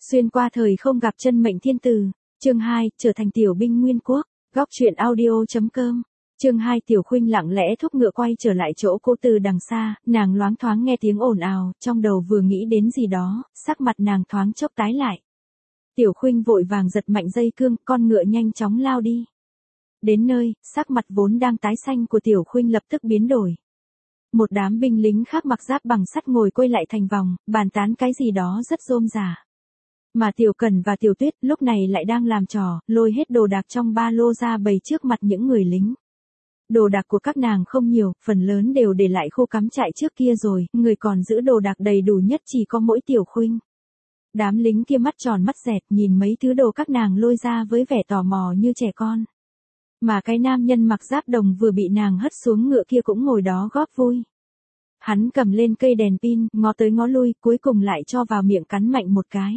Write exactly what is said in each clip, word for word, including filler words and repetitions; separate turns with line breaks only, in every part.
Xuyên qua thời không gặp chân mệnh thiên tử. Chương hai, trở thành tiểu binh nguyên quốc. Góc truyện audio chấm com. Chương hai, Tiểu Khuynh lặng lẽ thúc ngựa quay trở lại chỗ cô từ đằng xa, nàng loáng thoáng nghe tiếng ồn ào, trong đầu vừa nghĩ đến gì đó, sắc mặt nàng thoáng chốc tái lại. Tiểu Khuynh vội vàng giật mạnh dây cương, con ngựa nhanh chóng lao đi. Đến nơi, sắc mặt vốn đang tái xanh của Tiểu Khuynh lập tức biến đổi. Một đám binh lính khác mặc giáp bằng sắt ngồi quay lại thành vòng, bàn tán cái gì đó rất rôm rả. Mà Tiểu Cẩn và Tiểu Tuyết lúc này lại đang làm trò, lôi hết đồ đạc trong ba lô ra bày trước mặt những người lính. Đồ đạc của các nàng không nhiều, phần lớn đều để lại khu cắm trại trước kia rồi, người còn giữ đồ đạc đầy đủ nhất chỉ có mỗi Tiểu Khuynh. Đám lính kia mắt tròn mắt dẹt nhìn mấy thứ đồ các nàng lôi ra với vẻ tò mò như trẻ con. Mà cái nam nhân mặc giáp đồng vừa bị nàng hất xuống ngựa kia cũng ngồi đó góp vui. Hắn cầm lên cây đèn pin, ngó tới ngó lui, cuối cùng lại cho vào miệng cắn mạnh một cái.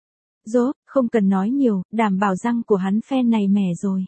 Rốt, không cần nói nhiều, đảm bảo răng của hắn phen này mẻ rồi.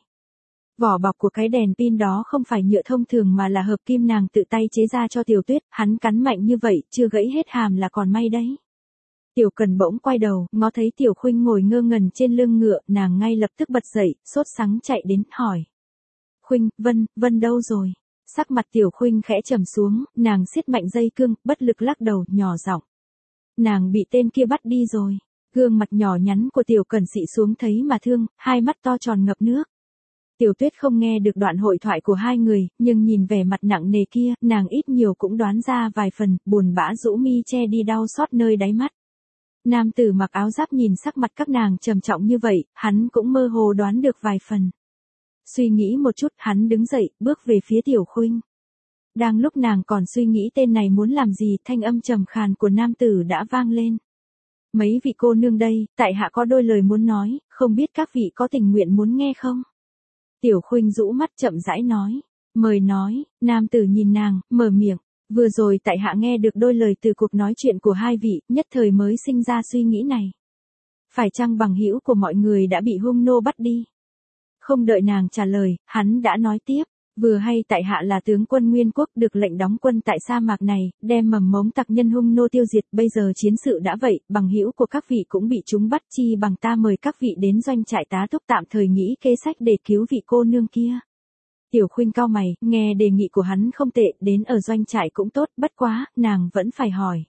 Vỏ bọc của cái đèn pin đó không phải nhựa thông thường mà là hợp kim nàng tự tay chế ra cho Tiểu Tuyết, hắn cắn mạnh như vậy, chưa gãy hết hàm là còn may đấy. Tiểu Cần bỗng quay đầu, ngó thấy Tiểu Khuynh ngồi ngơ ngẩn trên lưng ngựa, nàng ngay lập tức bật dậy, sốt sắng chạy đến, hỏi. Khuynh, Vân, Vân đâu rồi? Sắc mặt Tiểu Khuynh khẽ trầm xuống, nàng siết mạnh dây cương, bất lực lắc đầu, nhỏ giọng. Nàng bị tên kia bắt đi rồi. Gương mặt nhỏ nhắn của Tiểu Cẩn xị xuống thấy mà thương, hai mắt to tròn ngập nước. Tiểu Tuyết không nghe được đoạn hội thoại của hai người, nhưng nhìn vẻ mặt nặng nề kia, nàng ít nhiều cũng đoán ra vài phần, buồn bã rũ mi che đi đau xót nơi đáy mắt. Nam tử mặc áo giáp nhìn sắc mặt các nàng trầm trọng như vậy, hắn cũng mơ hồ đoán được vài phần. Suy nghĩ một chút, hắn đứng dậy, bước về phía Tiểu Khuynh. Đang lúc nàng còn suy nghĩ tên này muốn làm gì, thanh âm trầm khàn của nam tử đã vang lên. Mấy vị cô nương đây, tại hạ có đôi lời muốn nói, không biết các vị có tình nguyện muốn nghe không? Tiểu Khuynh rũ mắt chậm rãi nói. Mời nói, nam tử nhìn nàng, mở miệng. Vừa rồi tại hạ nghe được đôi lời từ cuộc nói chuyện của hai vị, nhất thời mới sinh ra suy nghĩ này. Phải chăng bằng hữu của mọi người đã bị hung nô bắt đi? Không đợi nàng trả lời, hắn đã nói tiếp. Vừa hay tại hạ là tướng quân Nguyên Quốc được lệnh đóng quân tại sa mạc này, đem mầm mống tặc nhân hung nô tiêu diệt, bây giờ chiến sự đã vậy, bằng hữu của các vị cũng bị chúng bắt, chi bằng ta mời các vị đến doanh trại tá túc tạm thời nghĩ kế sách để cứu vị cô nương kia. Tiểu Khuynh cau mày, nghe đề nghị của hắn không tệ, đến ở doanh trại cũng tốt, bất quá, nàng vẫn phải hỏi.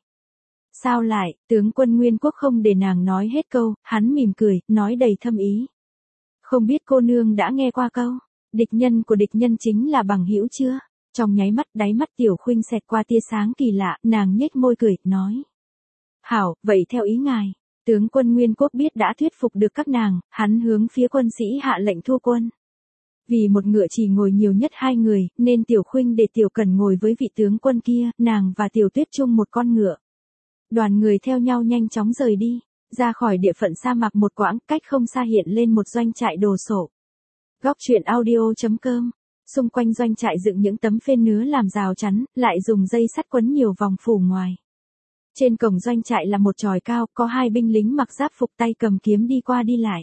Sao lại, tướng quân Nguyên Quốc không để nàng nói hết câu, hắn mỉm cười, nói đầy thâm ý. Không biết cô nương đã nghe qua câu. Địch nhân của địch nhân chính là bằng hữu chưa? Trong nháy mắt đáy mắt Tiểu Khuynh xẹt qua tia sáng kỳ lạ, nàng nhếch môi cười, nói. Hảo, vậy theo ý ngài, tướng quân Nguyên Quốc biết đã thuyết phục được các nàng, hắn hướng phía quân sĩ hạ lệnh thu quân. Vì một ngựa chỉ ngồi nhiều nhất hai người, nên Tiểu Khuynh để Tiểu Cẩn ngồi với vị tướng quân kia, nàng và Tiểu Tuyết chung một con ngựa. Đoàn người theo nhau nhanh chóng rời đi, ra khỏi địa phận sa mạc một quãng, cách không xa hiện lên một doanh trại đồ sộ. Góc truyện audio chấm com. Xung quanh doanh trại dựng những tấm phên nứa làm rào chắn, lại dùng dây sắt quấn nhiều vòng phủ ngoài. Trên cổng doanh trại là một chòi cao, có hai binh lính mặc giáp phục tay cầm kiếm đi qua đi lại.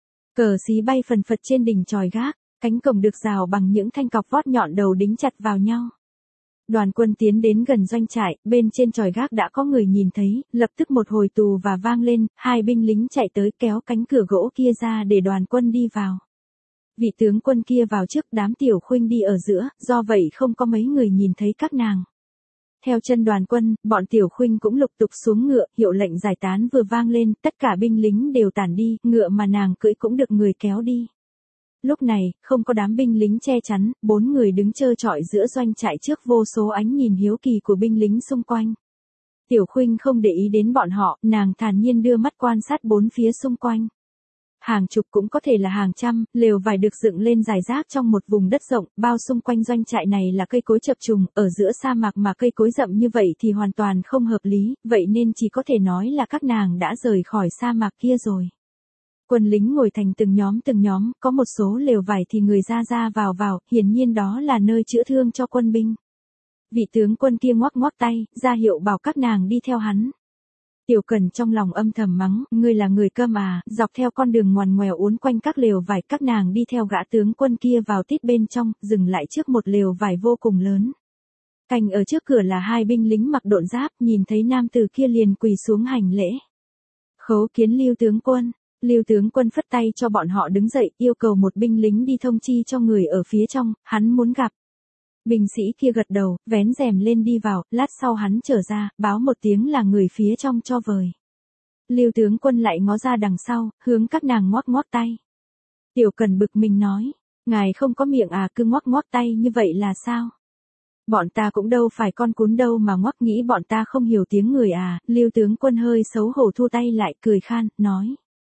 Cờ xí bay phần phật trên đỉnh chòi gác, cánh cổng được rào bằng những thanh cọc vót nhọn đầu đính chặt vào nhau. Đoàn quân tiến đến gần doanh trại, bên trên chòi gác đã có người nhìn thấy, lập tức một hồi tù và vang lên, hai binh lính chạy tới kéo cánh cửa gỗ kia ra để đoàn quân đi vào. Vị tướng quân kia vào trước, đám Tiểu Khuynh đi ở giữa, do vậy không có mấy người nhìn thấy các nàng. Theo chân đoàn quân, bọn Tiểu Khuynh cũng lục tục xuống ngựa, hiệu lệnh giải tán vừa vang lên, tất cả binh lính đều tản đi, ngựa mà nàng cưỡi cũng được người kéo đi. Lúc này, không có đám binh lính che chắn, bốn người đứng trơ trọi giữa doanh trại trước vô số ánh nhìn hiếu kỳ của binh lính xung quanh. Tiểu Khuynh không để ý đến bọn họ, nàng thản nhiên đưa mắt quan sát bốn phía xung quanh. Hàng chục cũng có thể là hàng trăm, lều vải được dựng lên rải rác trong một vùng đất rộng, bao xung quanh doanh trại này là cây cối chập trùng, ở giữa sa mạc mà cây cối rậm như vậy thì hoàn toàn không hợp lý, vậy nên chỉ có thể nói là các nàng đã rời khỏi sa mạc kia rồi. Quân lính ngồi thành từng nhóm từng nhóm, có một số lều vải thì người ra ra vào vào, hiển nhiên đó là nơi chữa thương cho quân binh. Vị tướng quân kia ngoắc ngoắc tay, ra hiệu bảo các nàng đi theo hắn. Tiểu Cần trong lòng âm thầm mắng, ngươi là người câm à, dọc theo con đường ngoằn ngoèo uốn quanh các lều vải, các nàng đi theo gã tướng quân kia vào tít bên trong, dừng lại trước một lều vải vô cùng lớn. Canh ở trước cửa là hai binh lính mặc độn giáp, nhìn thấy nam tử kia liền quỳ xuống hành lễ. Khấu kiến Lưu tướng quân. Lưu tướng quân phất tay cho bọn họ đứng dậy, yêu cầu một binh lính đi thông chi cho người ở phía trong, hắn muốn gặp. Binh sĩ kia gật đầu, vén rèm lên đi vào, lát sau hắn trở ra, báo một tiếng là người phía trong cho vời. Lưu tướng quân lại ngó ra đằng sau, hướng các nàng ngoắc ngoắc tay. Tiểu Cần bực mình nói, ngài không có miệng à, cứ ngoắc ngoắc tay như vậy là sao? Bọn ta cũng đâu phải con cún đâu mà ngoắc, nghĩ bọn ta không hiểu tiếng người à. Lưu tướng quân hơi xấu hổ thu tay lại, cười khan, nói.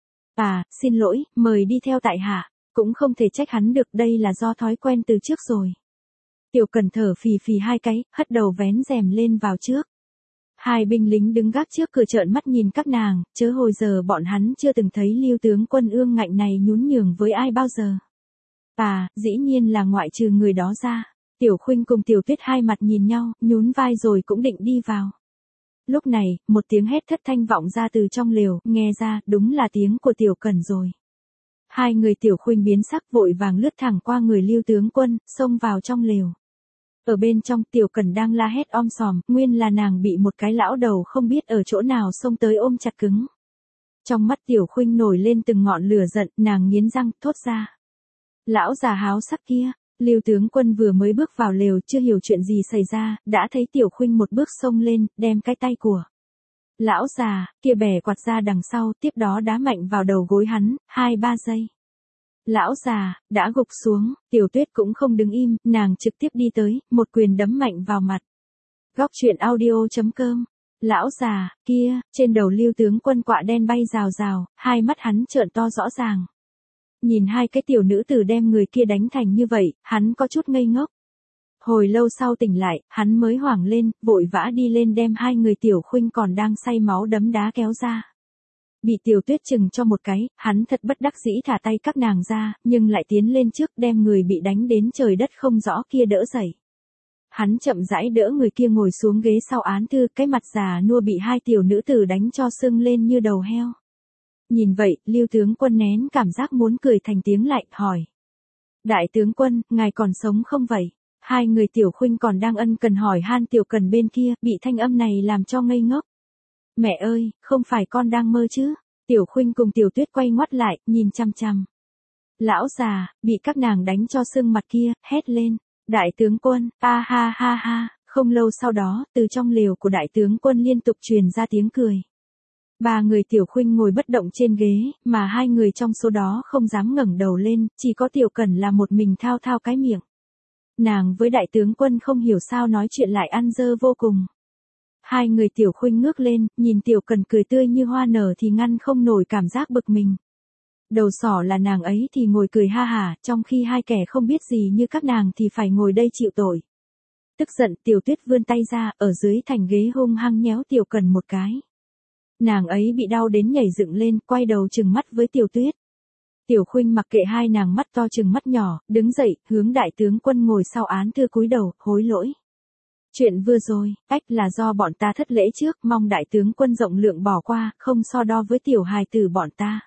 À, xin lỗi, mời đi theo tại hạ, cũng không thể trách hắn được, đây là do thói quen từ trước rồi. Tiểu Cần thở phì phì hai cái, hất đầu vén rèm lên vào trước. Hai binh lính đứng gác trước cửa trợn mắt nhìn các nàng, chớ hồi giờ bọn hắn chưa từng thấy Lưu tướng quân ương ngạnh này nhún nhường với ai bao giờ. À, dĩ nhiên là ngoại trừ người đó ra. Tiểu Khuynh cùng Tiểu Tuyết hai mặt nhìn nhau, nhún vai rồi cũng định đi vào. Lúc này, một tiếng hét thất thanh vọng ra từ trong lều, nghe ra, đúng là tiếng của Tiểu Cần rồi. Hai người Tiểu Khuynh biến sắc, vội vàng lướt thẳng qua người Lưu tướng quân, xông vào trong lều. Ở bên trong, Tiểu Cần đang la hét om sòm, nguyên là nàng bị một cái lão đầu không biết ở chỗ nào xông tới ôm chặt cứng. Trong mắt Tiểu Khuynh nổi lên từng ngọn lửa giận, nàng nghiến răng, thốt ra. Lão già háo sắc kia. Lưu tướng quân vừa mới bước vào lều, chưa hiểu chuyện gì xảy ra, đã thấy Tiểu Khuynh một bước xông lên, đem cái tay của lão già kia bẻ quạt ra đằng sau, tiếp đó đá mạnh vào đầu gối hắn, hai ba giây. Lão già đã gục xuống, Tiểu Tuyết cũng không đứng im, nàng trực tiếp đi tới, một quyền đấm mạnh vào mặt. Góc truyện audio chấm com. Lão già kia, trên đầu Lưu tướng quân quạ đen bay rào rào, hai mắt hắn trợn to rõ ràng. Nhìn hai cái tiểu nữ tử đem người kia đánh thành như vậy, hắn có chút ngây ngốc. Hồi lâu sau tỉnh lại, hắn mới hoảng lên, vội vã đi lên đem hai người Tiểu Khuynh còn đang say máu đấm đá kéo ra. Bị Tiểu Tuyết chừng cho một cái, hắn thật bất đắc dĩ thả tay các nàng ra, nhưng lại tiến lên trước đem người bị đánh đến trời đất không rõ kia đỡ dậy. Hắn chậm rãi đỡ người kia ngồi xuống ghế sau án thư, cái mặt già nua bị hai tiểu nữ tử đánh cho sưng lên như đầu heo. Nhìn vậy, Lưu tướng quân nén cảm giác muốn cười thành tiếng lại, hỏi. Đại tướng quân, ngài còn sống không vậy? Hai người Tiểu Khuynh còn đang ân cần hỏi han Tiểu Cần bên kia, bị thanh âm này làm cho ngây ngốc. Mẹ ơi, không phải con đang mơ chứ? Tiểu Khuynh cùng Tiểu Tuyết quay ngoắt lại, nhìn chăm chăm. Lão già, bị các nàng đánh cho sưng mặt kia, hét lên. Đại tướng quân, a ha ha ha, không lâu sau đó, từ trong lều của đại tướng quân liên tục truyền ra tiếng cười. Ba người Tiểu Khuynh ngồi bất động trên ghế, mà hai người trong số đó không dám ngẩng đầu lên, chỉ có Tiểu Cần là một mình thao thao cái miệng. Nàng với đại tướng quân không hiểu sao nói chuyện lại ăn dơ vô cùng. Hai người Tiểu Khuynh ngước lên, nhìn Tiểu Cần cười tươi như hoa nở thì ngăn không nổi cảm giác bực mình. Đầu sỏ là nàng ấy thì ngồi cười ha hả, trong khi hai kẻ không biết gì như các nàng thì phải ngồi đây chịu tội. Tức giận, Tiểu Tuyết vươn tay ra, ở dưới thành ghế hung hăng nhéo Tiểu Cần một cái. Nàng ấy bị đau đến nhảy dựng lên, quay đầu trừng mắt với Tiểu Tuyết. Tiểu Khuynh mặc kệ hai nàng mắt to trừng mắt nhỏ, đứng dậy, hướng đại tướng quân ngồi sau án thư cúi đầu, hối lỗi. Chuyện vừa rồi, ách là do bọn ta thất lễ trước, mong đại tướng quân rộng lượng bỏ qua, không so đo với tiểu hài tử bọn ta.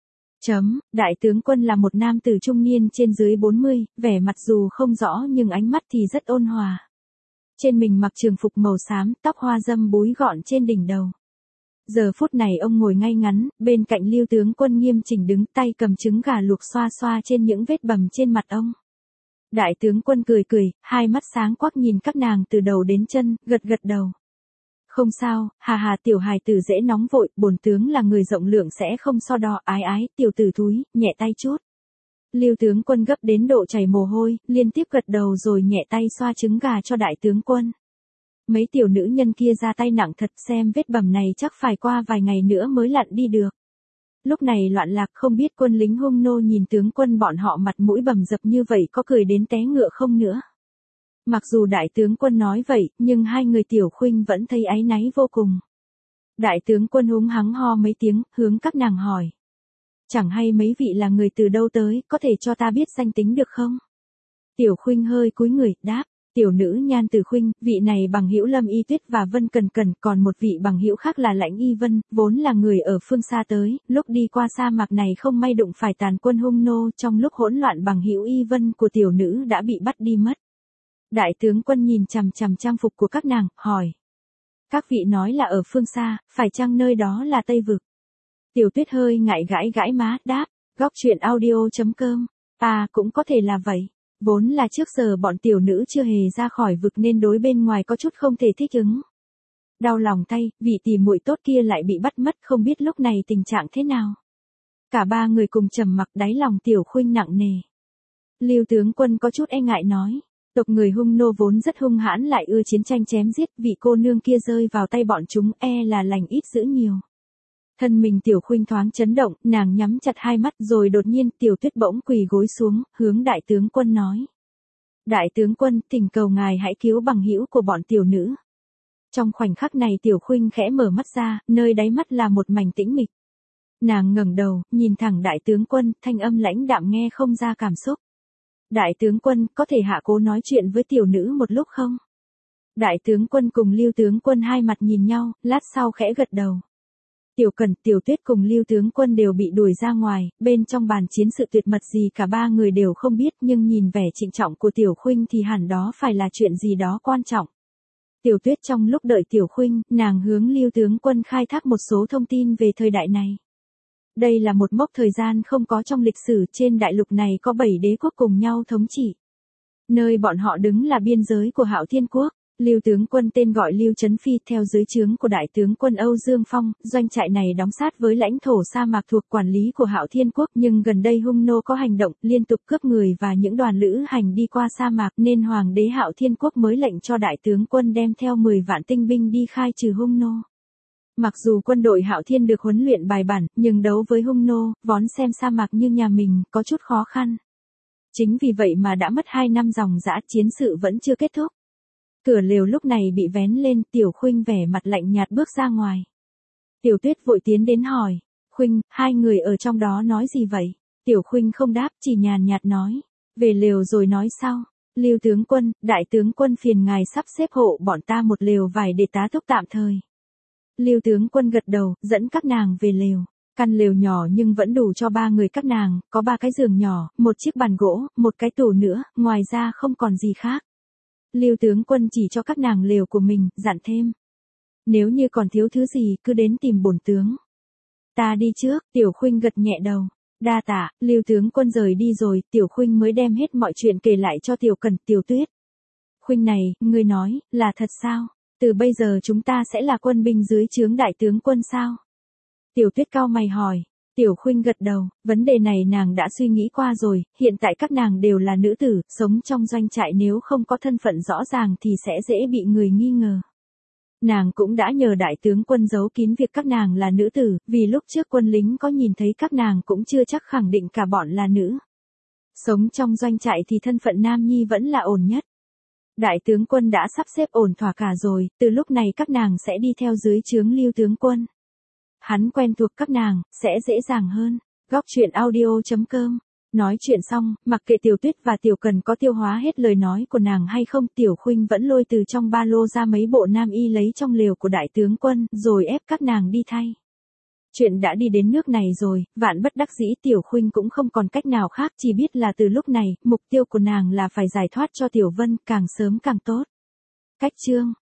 Chấm, đại tướng quân là một nam tử trung niên trên dưới bốn mươi, vẻ mặt dù không rõ nhưng ánh mắt thì rất ôn hòa. Trên mình mặc trường phục màu xám, tóc hoa dâm búi gọn trên đỉnh đầu. Giờ phút này ông ngồi ngay ngắn, bên cạnh Lưu tướng quân nghiêm chỉnh đứng, tay cầm trứng gà luộc xoa xoa trên những vết bầm trên mặt ông. Đại tướng quân cười cười, hai mắt sáng quắc nhìn các nàng từ đầu đến chân, gật gật đầu. Không sao, hà hà tiểu hài tử dễ nóng vội, bổn tướng là người rộng lượng sẽ không so đo, ái ái, tiểu tử thúi, nhẹ tay chút. Lưu tướng quân gấp đến độ chảy mồ hôi, liên tiếp gật đầu rồi nhẹ tay xoa trứng gà cho đại tướng quân. Mấy tiểu nữ nhân kia ra tay nặng thật, xem vết bầm này chắc phải qua vài ngày nữa mới lặn đi được. Lúc này loạn lạc không biết quân lính hung nô nhìn tướng quân bọn họ mặt mũi bầm dập như vậy có cười đến té ngựa không nữa. Mặc dù đại tướng quân nói vậy, nhưng hai người Tiểu Khuynh vẫn thấy áy náy vô cùng. Đại tướng quân húng hắng ho mấy tiếng, hướng các nàng hỏi. Chẳng hay mấy vị là người từ đâu tới, có thể cho ta biết danh tính được không? Tiểu Khuynh hơi cúi người, đáp. Tiểu nữ Nhan Từ Khuynh, vị này bằng hữu Lâm Y Tuyết và Vân Cần Cần, còn một vị bằng hữu khác là Lãnh Y Vân, vốn là người ở phương xa tới, lúc đi qua sa mạc này không may đụng phải tàn quân hung nô, trong lúc hỗn loạn bằng hữu Y Vân của tiểu nữ đã bị bắt đi mất. Đại tướng quân nhìn chằm chằm trang phục của các nàng, hỏi. Các vị nói là ở phương xa, phải chăng nơi đó là Tây Vực? Tiểu Tuyết hơi ngại gãi gãi má, đáp, góc truyện audio chấm com. À cũng có thể là vậy. Vốn là trước giờ bọn tiểu nữ chưa hề ra khỏi vực nên đối bên ngoài có chút không thể thích ứng. Đau lòng thay, vị tỷ muội tốt kia lại bị bắt mất, không biết lúc này tình trạng thế nào. Cả ba người cùng trầm mặc, đáy lòng Tiểu Khuynh nặng nề. Lưu tướng quân có chút e ngại nói, tộc người Hung nô vốn rất hung hãn lại ưa chiến tranh chém giết, vị cô nương kia rơi vào tay bọn chúng e là lành ít dữ nhiều. Thân mình Tiểu Khuynh thoáng chấn động, nàng nhắm chặt hai mắt rồi đột nhiên Tiểu Tuyết bỗng quỳ gối xuống, hướng đại tướng quân nói. Đại tướng quân, thỉnh cầu ngài hãy cứu bằng hữu của bọn tiểu nữ. Trong khoảnh khắc này Tiểu Khuynh khẽ mở mắt ra, nơi đáy mắt là một mảnh tĩnh mịch. Nàng ngẩng đầu, nhìn thẳng đại tướng quân, thanh âm lãnh đạm nghe không ra cảm xúc. Đại tướng quân, có thể hạ cố nói chuyện với tiểu nữ một lúc không? Đại tướng quân cùng Lưu tướng quân hai mặt nhìn nhau, lát sau khẽ gật đầu. Tiểu Cẩn, Tiểu Tuyết cùng Lưu tướng quân đều bị đuổi ra ngoài, bên trong bàn chiến sự tuyệt mật gì cả ba người đều không biết, nhưng nhìn vẻ trịnh trọng của Tiểu Khuynh thì hẳn đó phải là chuyện gì đó quan trọng. Tiểu Tuyết trong lúc đợi Tiểu Khuynh, nàng hướng Lưu tướng quân khai thác một số thông tin về thời đại này. Đây là một mốc thời gian không có trong lịch sử, trên đại lục này có bảy đế quốc cùng nhau thống trị. Nơi bọn họ đứng là biên giới của Hạo Thiên Quốc. Lưu tướng quân tên gọi Lưu Chấn Phi, theo dưới trướng của đại tướng quân Âu Dương Phong, doanh trại này đóng sát với lãnh thổ sa mạc thuộc quản lý của Hạo Thiên Quốc, nhưng gần đây Hung nô có hành động, liên tục cướp người và những đoàn lữ hành đi qua sa mạc nên Hoàng đế Hạo Thiên Quốc mới lệnh cho đại tướng quân đem theo mười vạn tinh binh đi khai trừ Hung nô. Mặc dù quân đội Hạo Thiên được huấn luyện bài bản, nhưng đấu với Hung nô, vón xem sa mạc như nhà mình, có chút khó khăn. Chính vì vậy mà đã mất hai năm dòng dã, chiến sự vẫn chưa kết thúc. Cửa lều lúc này bị vén lên, Tiểu Khuynh vẻ mặt lạnh nhạt bước ra ngoài. Tiểu Tuyết vội tiến đến hỏi, Khuynh, hai người ở trong đó nói gì vậy? Tiểu Khuynh không đáp, chỉ nhàn nhạt nói, về lều rồi nói sau. Lưu tướng quân, đại tướng quân phiền ngài sắp xếp hộ bọn ta một lều vải để tá túc tạm thời. Lưu tướng quân gật đầu, dẫn các nàng về lều. Căn lều nhỏ nhưng vẫn đủ cho ba người các nàng, có ba cái giường nhỏ, một chiếc bàn gỗ, một cái tủ nữa, ngoài ra không còn gì khác. Lưu tướng quân chỉ cho các nàng lều của mình, dặn thêm. Nếu như còn thiếu thứ gì, cứ đến tìm bổn tướng. Ta đi trước, Tiểu Khuynh gật nhẹ đầu. Đa tạ, Lưu tướng quân rời đi rồi, Tiểu Khuynh mới đem hết mọi chuyện kể lại cho Tiểu Cẩn, Tiểu Tuyết. Khuynh này, ngươi nói, là thật sao? Từ bây giờ chúng ta sẽ là quân binh dưới trướng đại tướng quân sao? Tiểu Tuyết cau mày hỏi. Tiểu Khuynh gật đầu, vấn đề này nàng đã suy nghĩ qua rồi, hiện tại các nàng đều là nữ tử, sống trong doanh trại nếu không có thân phận rõ ràng thì sẽ dễ bị người nghi ngờ. Nàng cũng đã nhờ đại tướng quân giấu kín việc các nàng là nữ tử, vì lúc trước quân lính có nhìn thấy các nàng cũng chưa chắc khẳng định cả bọn là nữ. Sống trong doanh trại thì thân phận nam nhi vẫn là ổn nhất. Đại tướng quân đã sắp xếp ổn thỏa cả rồi, từ lúc này các nàng sẽ đi theo dưới trướng Lưu tướng quân. Hắn quen thuộc các nàng, sẽ dễ dàng hơn. Góc truyện audio chấm com. Nói chuyện xong, mặc kệ Tiểu Tuyết và Tiểu Cần có tiêu hóa hết lời nói của nàng hay không, Tiểu Khuynh vẫn lôi từ trong ba lô ra mấy bộ nam y lấy trong lều của đại tướng quân, rồi ép các nàng đi thay. Chuyện đã đi đến nước này rồi, vạn bất đắc dĩ Tiểu Khuynh cũng không còn cách nào khác, chỉ biết là từ lúc này, mục tiêu của nàng là phải giải thoát cho Tiểu Vân, càng sớm càng tốt. Cách chương